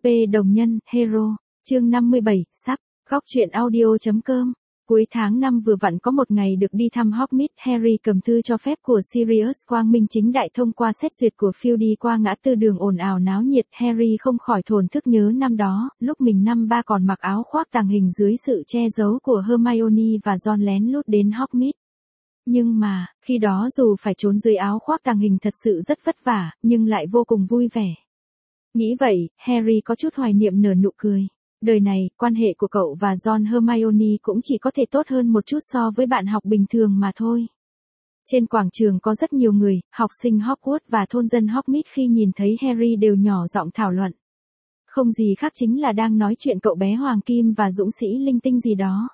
đồng nhân, hero, chương 57, sắp, góc truyện audio.com. Cuối tháng 5 vừa vặn có một ngày được đi thăm Hogsmeade, Harry cầm thư cho phép của Sirius quang minh chính đại thông qua xét duyệt của Phil đi qua ngã tư đường ồn ào náo nhiệt. Harry không khỏi thổn thức nhớ năm đó, lúc mình năm ba còn mặc áo khoác tàng hình dưới sự che giấu của Hermione và Ron lén lút đến Hogsmeade. Nhưng mà, khi đó dù phải trốn dưới áo khoác tàng hình thật sự rất vất vả, nhưng lại vô cùng vui vẻ. Nghĩ vậy, Harry có chút hoài niệm nở nụ cười. Đời này, quan hệ của cậu và Ron Hermione cũng chỉ có thể tốt hơn một chút so với bạn học bình thường mà thôi. Trên quảng trường có rất nhiều người, học sinh Hogwarts và thôn dân Hogsmeade khi nhìn thấy Harry đều nhỏ giọng thảo luận. Không gì khác chính là đang nói chuyện cậu bé Hoàng Kim và dũng sĩ linh tinh gì đó.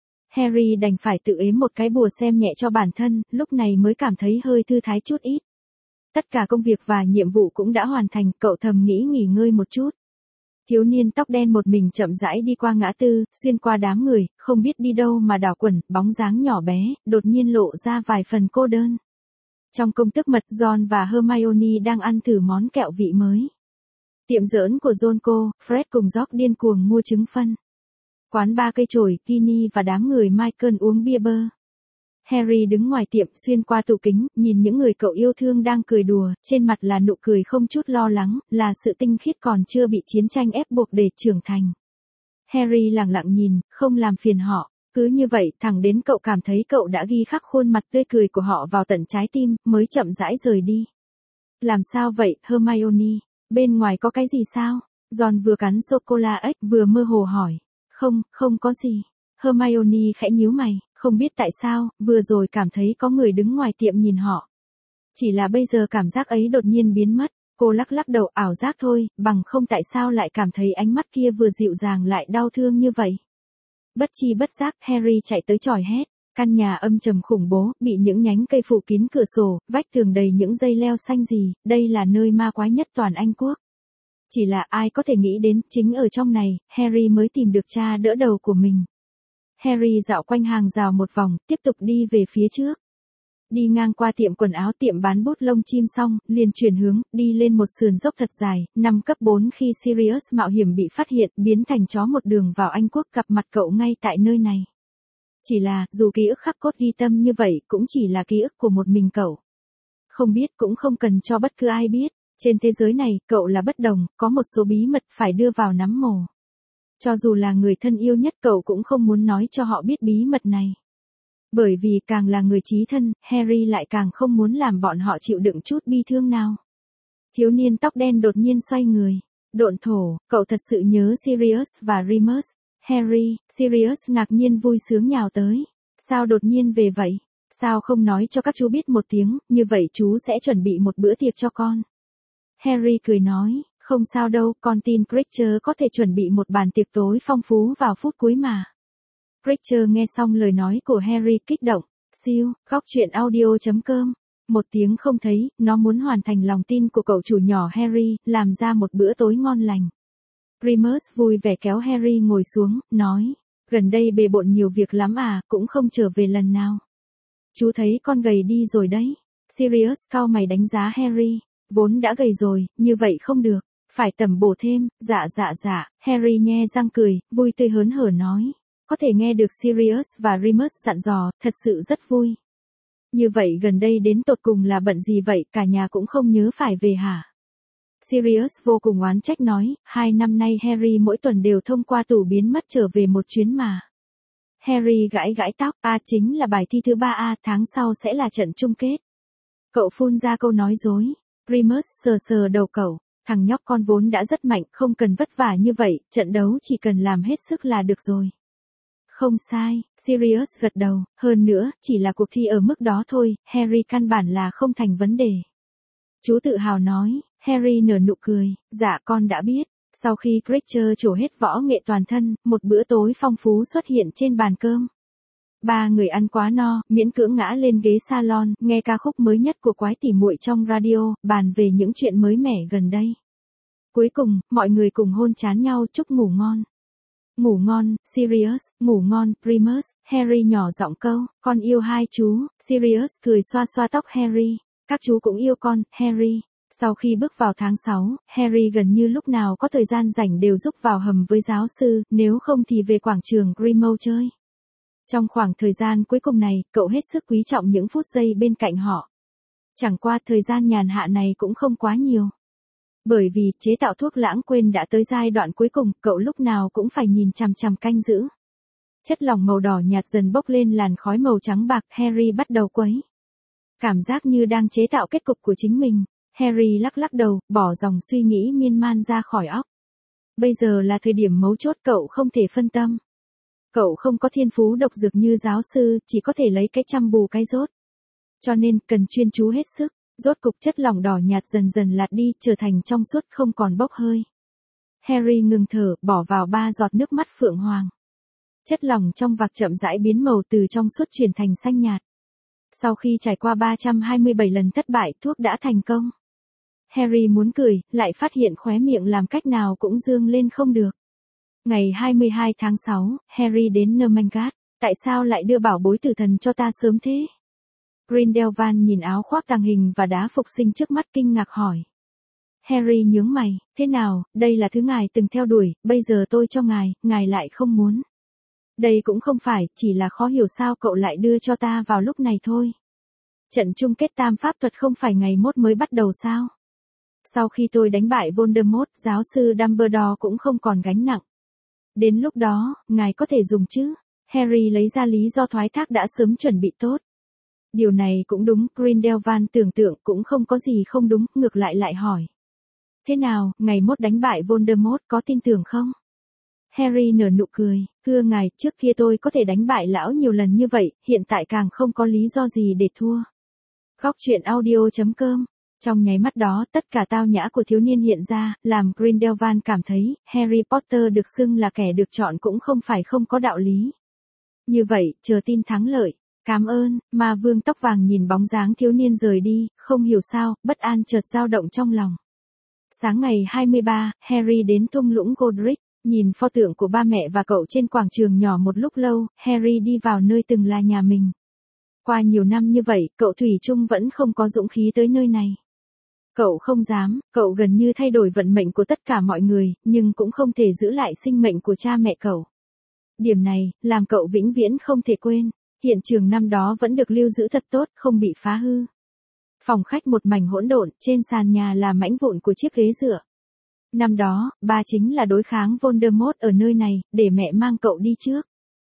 Harry đành phải tự ếm một cái bùa xem nhẹ cho bản thân, lúc này mới cảm thấy hơi thư thái chút ít. Tất cả công việc và nhiệm vụ cũng đã hoàn thành, cậu thầm nghĩ nghỉ ngơi một chút. Thiếu niên tóc đen một mình chậm rãi đi qua ngã tư, xuyên qua đám người, không biết đi đâu mà đảo quẩn, bóng dáng nhỏ bé, đột nhiên lộ ra vài phần cô đơn. Trong công thức mật, Ron và Hermione đang ăn thử món kẹo vị mới. Tiệm giỡn của Draco, Fred cùng George điên cuồng mua trứng phân. Quán ba cây chổi, Ginny và đám người Michael uống bia bơ. Harry đứng ngoài tiệm xuyên qua tủ kính, nhìn những người cậu yêu thương đang cười đùa, trên mặt là nụ cười không chút lo lắng, là sự tinh khiết còn chưa bị chiến tranh ép buộc để trưởng thành. Harry lặng lặng nhìn, không làm phiền họ, cứ như vậy thẳng đến cậu cảm thấy cậu đã ghi khắc khuôn mặt tươi cười của họ vào tận trái tim, mới chậm rãi rời đi. Làm sao vậy, Hermione? Bên ngoài có cái gì sao? Ron vừa cắn sô-cô-la ếch vừa mơ hồ hỏi. Không có gì. Hermione khẽ nhíu mày, không biết tại sao, vừa rồi cảm thấy có người đứng ngoài tiệm nhìn họ. Chỉ là bây giờ cảm giác ấy đột nhiên biến mất, cô lắc lắc đầu, ảo giác thôi, bằng không tại sao lại cảm thấy ánh mắt kia vừa dịu dàng lại đau thương như vậy. Bất chi bất giác, Harry chạy tới chòi hét, căn nhà âm trầm khủng bố, bị những nhánh cây phủ kín cửa sổ, vách tường đầy những dây leo xanh gì, đây là nơi ma quái nhất toàn Anh quốc. Chỉ là ai có thể nghĩ đến, chính ở trong này, Harry mới tìm được cha đỡ đầu của mình. Harry dạo quanh hàng rào một vòng, tiếp tục đi về phía trước. Đi ngang qua tiệm quần áo, tiệm bán bút lông chim xong, liền chuyển hướng, đi lên một sườn dốc thật dài, năm cấp 4 khi Sirius mạo hiểm bị phát hiện, biến thành chó một đường vào Anh quốc, gặp mặt cậu ngay tại nơi này. Chỉ là, dù ký ức khắc cốt ghi tâm như vậy, cũng chỉ là ký ức của một mình cậu. Không biết cũng không cần cho bất cứ ai biết. Trên thế giới này, cậu là bất đồng, có một số bí mật phải đưa vào nắm mồ. Cho dù là người thân yêu nhất cậu cũng không muốn nói cho họ biết bí mật này. Bởi vì càng là người chí thân, Harry lại càng không muốn làm bọn họ chịu đựng chút bi thương nào. Thiếu niên tóc đen đột nhiên xoay người. Độn thổ, cậu thật sự nhớ Sirius và Remus. Harry, Sirius ngạc nhiên vui sướng nhào tới. Sao đột nhiên về vậy? Sao không nói cho các chú biết một tiếng, như vậy chú sẽ chuẩn bị một bữa tiệc cho con. Harry cười nói, không sao đâu, con tin Creature có thể chuẩn bị một bàn tiệc tối phong phú vào phút cuối mà. Creature nghe xong lời nói của Harry kích động, siêu, góc truyện audio.com. Một tiếng không thấy, nó muốn hoàn thành lòng tin của cậu chủ nhỏ Harry, làm ra một bữa tối ngon lành. Remus vui vẻ kéo Harry ngồi xuống, nói, gần đây bề bộn nhiều việc lắm à, cũng không trở về lần nào. Chú thấy con gầy đi rồi đấy. Sirius cau mày đánh giá Harry. Vốn đã gầy rồi, như vậy không được, phải tẩm bổ thêm, dạ, Harry nhe răng cười, vui tươi hớn hở nói. Có thể nghe được Sirius và Remus dặn dò, thật sự rất vui. Như vậy gần đây đến tột cùng là bận gì vậy, cả nhà cũng không nhớ phải về hả? Sirius vô cùng oán trách nói, 2 năm nay Harry mỗi tuần đều thông qua tủ biến mất trở về một chuyến mà. Harry gãi tóc, chính là bài thi thứ 3 tháng sau sẽ là trận chung kết. Cậu phun ra câu nói dối. Remus sờ đầu cậu, thằng nhóc con vốn đã rất mạnh, không cần vất vả như vậy, trận đấu chỉ cần làm hết sức là được rồi. Không sai, Sirius gật đầu, hơn nữa, chỉ là cuộc thi ở mức đó thôi, Harry căn bản là không thành vấn đề. Chú tự hào nói, Harry nở nụ cười, dạ con đã biết. Sau khi Creature trổ hết võ nghệ toàn thân, một bữa tối phong phú xuất hiện trên bàn cơm. 3 người ăn quá no, miễn cưỡng ngã lên ghế salon, nghe ca khúc mới nhất của quái tỉ muội trong radio, bàn về những chuyện mới mẻ gần đây. Cuối cùng, mọi người cùng hôn trán nhau chúc ngủ ngon. Ngủ ngon, Sirius, ngủ ngon, Remus, Harry nhỏ giọng câu, con yêu hai chú, Sirius cười xoa xoa tóc Harry, các chú cũng yêu con, Harry. Sau khi bước vào tháng 6, Harry gần như lúc nào có thời gian rảnh đều rúc vào hầm với giáo sư, nếu không thì về quảng trường Grimmauld chơi. Trong khoảng thời gian cuối cùng này, cậu hết sức quý trọng những phút giây bên cạnh họ. Chẳng qua thời gian nhàn hạ này cũng không quá nhiều. Bởi vì chế tạo thuốc lãng quên đã tới giai đoạn cuối cùng, cậu lúc nào cũng phải nhìn chằm chằm canh giữ. Chất lỏng màu đỏ nhạt dần bốc lên làn khói màu trắng bạc, Harry bắt đầu quấy. Cảm giác như đang chế tạo kết cục của chính mình. Harry lắc lắc đầu, bỏ dòng suy nghĩ miên man ra khỏi óc. Bây giờ là thời điểm mấu chốt, cậu không thể phân tâm. Cậu không có thiên phú độc dược như giáo sư, chỉ có thể lấy cái chăm bù cái rốt. Cho nên, cần chuyên chú hết sức. Rốt cục chất lỏng đỏ nhạt dần dần lạt đi, trở thành trong suốt không còn bốc hơi. Harry ngừng thở, bỏ vào 3 giọt nước mắt phượng hoàng. Chất lỏng trong vạc chậm rãi biến màu từ trong suốt chuyển thành xanh nhạt. Sau khi trải qua 327 lần thất bại, thuốc đã thành công. Harry muốn cười, lại phát hiện khóe miệng làm cách nào cũng dương lên không được. Ngày 22 tháng 6, Harry đến Nermangat. Tại sao lại đưa bảo bối tử thần cho ta sớm thế? Grindelwald nhìn áo khoác tàng hình và đá phục sinh trước mắt kinh ngạc hỏi. Harry nhướng mày, thế nào, đây là thứ ngài từng theo đuổi, bây giờ tôi cho ngài lại không muốn. Đây cũng không phải, chỉ là khó hiểu sao cậu lại đưa cho ta vào lúc này thôi. Trận chung kết tam pháp thuật không phải ngày mốt mới bắt đầu sao? Sau khi tôi đánh bại Voldemort, giáo sư Dumbledore cũng không còn gánh nặng. Đến lúc đó, ngài có thể dùng chứ? Harry lấy ra lý do thoái thác đã sớm chuẩn bị tốt. Điều này cũng đúng, Grindelwald tưởng tượng cũng không có gì không đúng, ngược lại hỏi. Thế nào, ngày mốt đánh bại Voldemort có tin tưởng không? Harry nở nụ cười, thưa ngài, trước kia tôi có thể đánh bại lão nhiều lần như vậy, hiện tại càng không có lý do gì để thua. Góc truyện audio.com. Trong nháy mắt đó, tất cả tao nhã của thiếu niên hiện ra, làm Grindelwald cảm thấy, Harry Potter được xưng là kẻ được chọn cũng không phải không có đạo lý. Như vậy, chờ tin thắng lợi. Cảm ơn, Ma Vương tóc vàng nhìn bóng dáng thiếu niên rời đi, không hiểu sao, bất an chợt dao động trong lòng. Sáng ngày 23, Harry đến thung lũng Godric, nhìn pho tượng của ba mẹ và cậu trên quảng trường nhỏ một lúc lâu, Harry đi vào nơi từng là nhà mình. Qua nhiều năm như vậy, cậu thủy chung vẫn không có dũng khí tới nơi này. Cậu không dám, cậu gần như thay đổi vận mệnh của tất cả mọi người, nhưng cũng không thể giữ lại sinh mệnh của cha mẹ cậu. Điểm này, làm cậu vĩnh viễn không thể quên. Hiện trường năm đó vẫn được lưu giữ thật tốt, không bị phá hư. Phòng khách một mảnh hỗn độn, trên sàn nhà là mảnh vụn của chiếc ghế dựa. Năm đó, ba chính là đối kháng Voldemort ở nơi này, để mẹ mang cậu đi trước.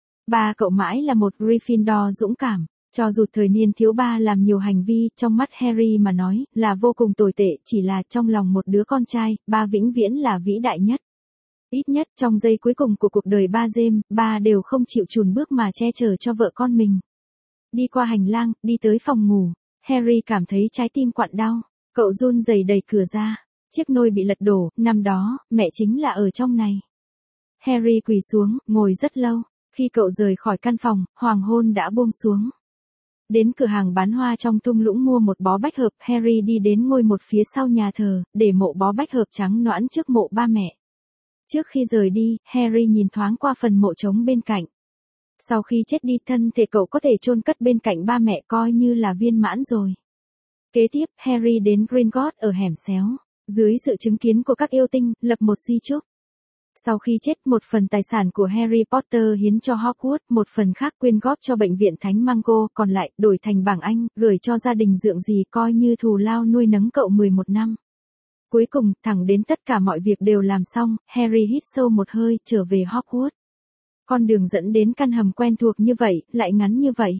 Ba cậu mãi là một Gryffindor dũng cảm, cho dù thời niên thiếu ba làm nhiều hành vi, trong mắt Harry mà nói, là vô cùng tồi tệ, chỉ là trong lòng một đứa con trai, ba vĩnh viễn là vĩ đại nhất. Ít nhất trong giây cuối cùng của cuộc đời ba James, ba đều không chịu chùn bước mà che chở cho vợ con mình. Đi qua hành lang, đi tới phòng ngủ, Harry cảm thấy trái tim quặn đau, cậu run rẩy đẩy cửa ra, chiếc nôi bị lật đổ, năm đó, mẹ chính là ở trong này. Harry quỳ xuống, ngồi rất lâu, khi cậu rời khỏi căn phòng, hoàng hôn đã buông xuống. Đến cửa hàng bán hoa trong thung lũng mua một bó bách hợp, Harry đi đến ngôi một phía sau nhà thờ, để mộ bó bách hợp trắng nõn trước mộ ba mẹ. Trước khi rời đi, Harry nhìn thoáng qua phần mộ trống bên cạnh. Sau khi chết đi, thân thể cậu có thể chôn cất bên cạnh ba mẹ coi như là viên mãn rồi. Kế tiếp, Harry đến Gringotts ở hẻm xéo, dưới sự chứng kiến của các yêu tinh, lập một di chúc. Sau khi chết, một phần tài sản của Harry Potter hiến cho Hogwarts, một phần khác quyên góp cho bệnh viện Thánh Mango, còn lại, đổi thành bảng Anh, gửi cho gia đình dượng dì coi như thù lao nuôi nấng cậu 11 năm. Cuối cùng, thẳng đến tất cả mọi việc đều làm xong, Harry hít sâu một hơi, trở về Hogwarts. Con đường dẫn đến căn hầm quen thuộc như vậy, lại ngắn như vậy.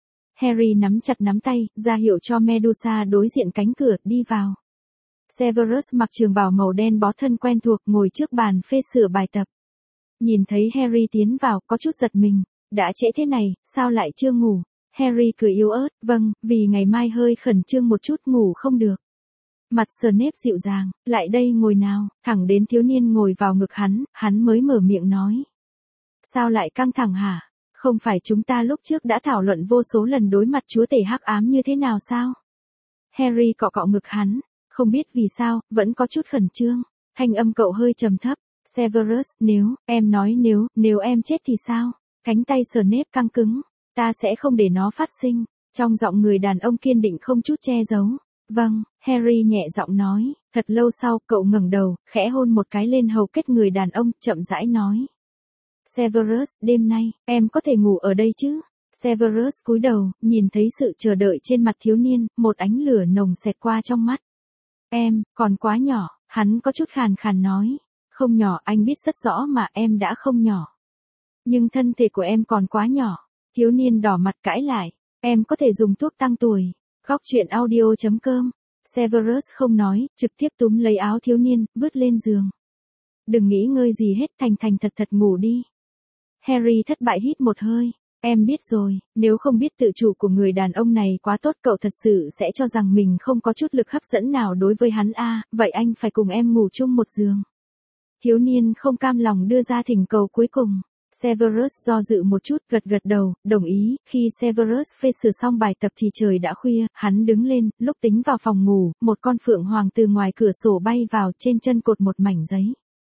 Harry nắm chặt nắm tay, ra hiệu cho Medusa đối diện cánh cửa, đi vào. Severus mặc trường bào màu đen bó thân quen thuộc, ngồi trước bàn phê sửa bài tập. Nhìn thấy Harry tiến vào, có chút giật mình. Đã trễ thế này, sao lại chưa ngủ? Harry cười yếu ớt, vâng, vì ngày mai hơi khẩn trương một chút, ngủ không được. Mặt Snape dịu dàng, lại đây ngồi nào, thẳng đến thiếu niên ngồi vào ngực hắn mới mở miệng nói. Sao lại căng thẳng hả? Không phải chúng ta lúc trước đã thảo luận vô số lần đối mặt chúa tể hắc ám như thế nào sao? Harry cọ cọ ngực hắn, không biết vì sao, vẫn có chút khẩn trương. Thanh âm cậu hơi trầm thấp. Severus, nếu em chết thì sao? Cánh tay Snape căng cứng. Ta sẽ không để nó phát sinh. Trong giọng người đàn ông kiên định không chút che giấu. Vâng, Harry nhẹ giọng nói, thật lâu sau, cậu ngẩng đầu, khẽ hôn một cái lên hầu kết người đàn ông, chậm rãi nói. Severus, đêm nay, em có thể ngủ ở đây chứ? Severus cúi đầu, nhìn thấy sự chờ đợi trên mặt thiếu niên, một ánh lửa nồng xẹt qua trong mắt. Em, còn quá nhỏ, hắn có chút khàn khàn nói. Không nhỏ, anh biết rất rõ mà em đã không nhỏ. Nhưng thân thể của em còn quá nhỏ. Thiếu niên đỏ mặt cãi lại. Em có thể dùng thuốc tăng tuổi. Góc truyện audio.com. Severus không nói, trực tiếp túm lấy áo thiếu niên, vứt lên giường. Đừng nghĩ ngơi gì hết, thành thành thật thật ngủ đi. Harry thất bại hít một hơi. Em biết rồi, nếu không biết tự chủ của người đàn ông này quá tốt, cậu thật sự sẽ cho rằng mình không có chút lực hấp dẫn nào đối với hắn vậy anh phải cùng em ngủ chung một giường. Thiếu niên không cam lòng đưa ra thỉnh cầu cuối cùng. Severus do dự một chút, gật đầu, đồng ý. Khi Severus phê sửa xong bài tập thì trời đã khuya, hắn đứng lên, lúc tính vào phòng ngủ, một con phượng hoàng từ ngoài cửa sổ bay vào, trên chân cột một mảnh giấy.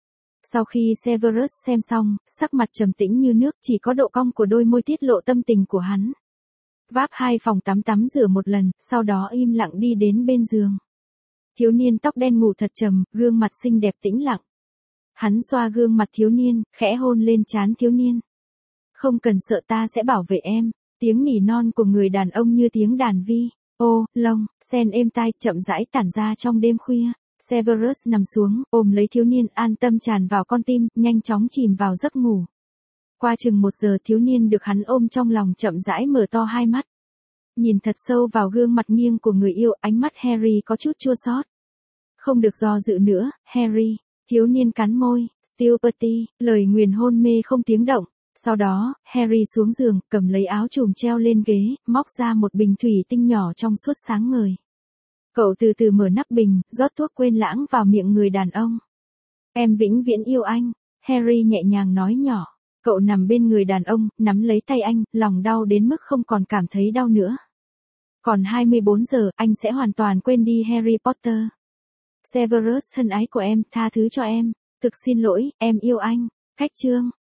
Sau khi Severus xem xong, sắc mặt trầm tĩnh như nước, chỉ có độ cong của đôi môi tiết lộ tâm tình của hắn. Váp 2 phòng tắm rửa một lần, sau đó im lặng đi đến bên giường. Thiếu niên tóc đen ngủ thật trầm, gương mặt xinh đẹp tĩnh lặng. Hắn xoa gương mặt thiếu niên, khẽ hôn lên trán thiếu niên. Không cần sợ, ta sẽ bảo vệ em. Tiếng nỉ non của người đàn ông như tiếng đàn vi. Ô, lông, sen êm tai, chậm rãi tản ra trong đêm khuya. Severus nằm xuống, ôm lấy thiếu niên, an tâm tràn vào con tim, nhanh chóng chìm vào giấc ngủ. Qua chừng 1 giờ, thiếu niên được hắn ôm trong lòng chậm rãi mở to hai mắt. Nhìn thật sâu vào gương mặt nghiêng của người yêu, ánh mắt Harry có chút chua xót. Không được do dự nữa, Harry. Thiếu niên cắn môi, Stupidity, lời nguyền hôn mê không tiếng động. Sau đó, Harry xuống giường, cầm lấy áo chùm treo lên ghế, móc ra một bình thủy tinh nhỏ trong suốt sáng ngời. Cậu từ từ mở nắp bình, rót thuốc quên lãng vào miệng người đàn ông. Em vĩnh viễn yêu anh, Harry nhẹ nhàng nói nhỏ. Cậu nằm bên người đàn ông, nắm lấy tay anh, lòng đau đến mức không còn cảm thấy đau nữa. Còn 24 giờ, anh sẽ hoàn toàn quên đi Harry Potter. Severus thân ái của em, tha thứ cho em. Thực xin lỗi, em yêu anh. Cách chương.